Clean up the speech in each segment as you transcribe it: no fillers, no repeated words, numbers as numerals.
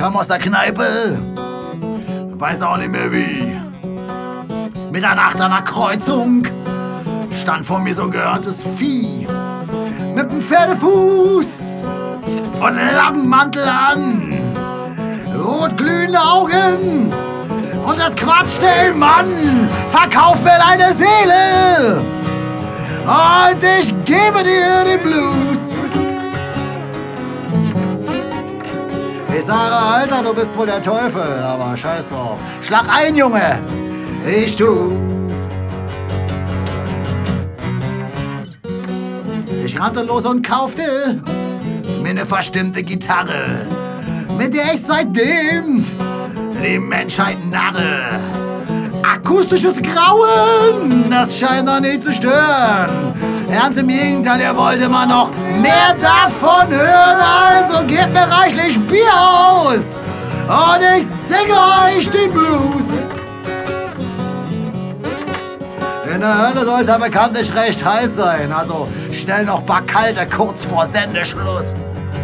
kam aus der Kneipe, weiß auch nicht mehr wie. Mitternacht an der Kreuzung stand vor mir so ein gehörntes Vieh. Mit nem Pferdefuß und Lampenmantel an, rotglühende Augen und das quatschte, ey Mann, verkauf mir deine Seele und ich gebe dir den Blues. Ich sage, Alter, du bist wohl der Teufel, aber scheiß drauf. Schlag ein, Junge, ich tu's. Ich rannte los und kaufte mir eine verstimmte Gitarre, mit der ich seitdem die Menschheit narre. Akustisches Grauen, das scheint noch nicht zu stören. Ernst im Gegenteil, ihr wollte mal noch mehr davon hören, also gebt mir reichlich Bier aus und ich singe euch den Blues. In der Hölle soll es ja bekanntlich recht heiß sein, also schnell noch paar Kalte kurz vor Sendeschluss.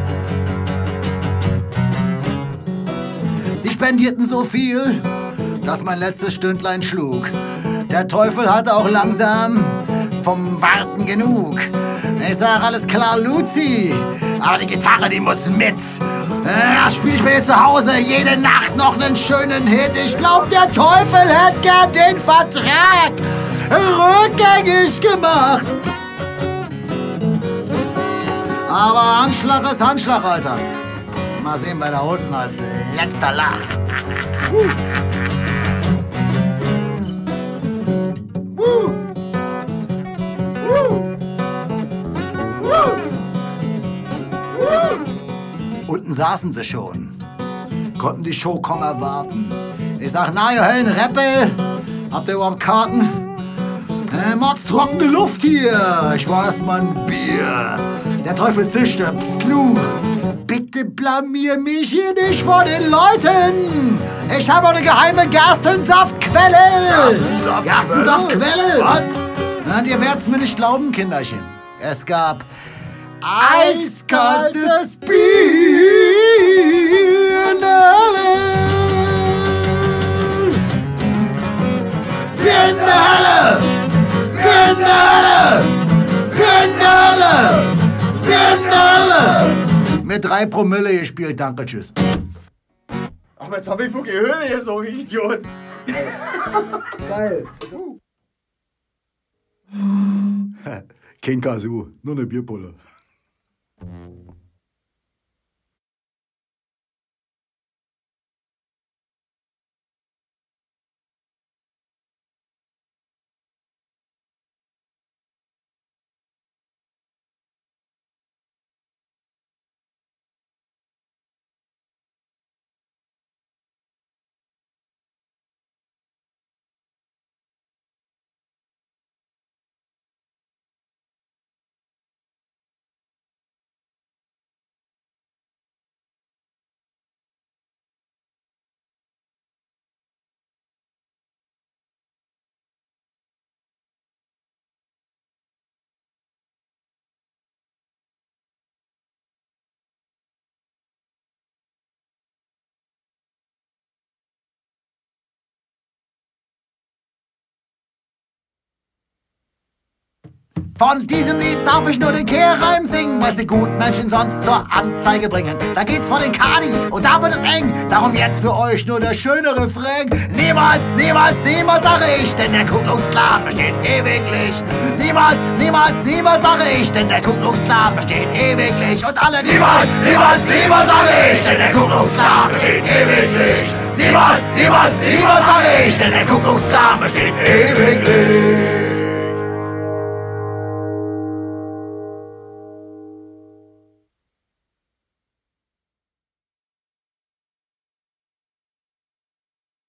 Sie spendierten so viel, dass mein letztes Stündlein schlug. Der Teufel hatte auch langsam vom Warten genug. Ich sag, alles klar, Luzi, aber die Gitarre, die muss mit. Das spiel ich mir hier zu Hause jede Nacht noch nen schönen Hit. Ich glaub, der Teufel hätte gern den Vertrag rückgängig gemacht. Aber Handschlag ist Handschlag, Alter. Mal sehen, wer da unten als letzter lacht. Unten saßen sie schon, konnten die Show kaum erwarten. Ich sag, na ihr Höllenreppel, habt ihr überhaupt Karten? Mordstrockene Luft hier, ich war erst mal ein Bier. Der Teufel zischte, pst, Lou, bitte blamier mich hier nicht vor den Leuten. Ich habe auch eine geheime Gerstensaftquelle. Gerstensaftquelle? Was? Und ihr werdet's mir nicht glauben, Kinderchen. Es gab eiskaltes Bier in der Hölle. Bier in der Hölle. Bier in der Hölle. Bier in der Hölle. Bier in der Hölle. Mit 3 Promille gespielt, danke, tschüss. Aber jetzt hab ich wirklich Höhle hier so, Idiot. Geil. Kein Kazoo, nur eine Bierpulle. Von diesem Lied darf ich nur den Kehrreim singen, weil sie Gutmenschen sonst zur Anzeige bringen. Da geht's vor den Kadi und da wird es eng. Darum jetzt für euch nur der schöne Refrain. Niemals, niemals, niemals sage ich, denn der Ku Klux Klan besteht ewiglich. Niemals, niemals, niemals sage ich, denn der Ku Klux Klan besteht ewiglich. Und alle niemals, niemals, niemals sage ich, denn der Ku Klux Klan besteht ewiglich. Niemals, niemals, niemals sage ich, denn der Ku Klux Klan besteht ewiglich.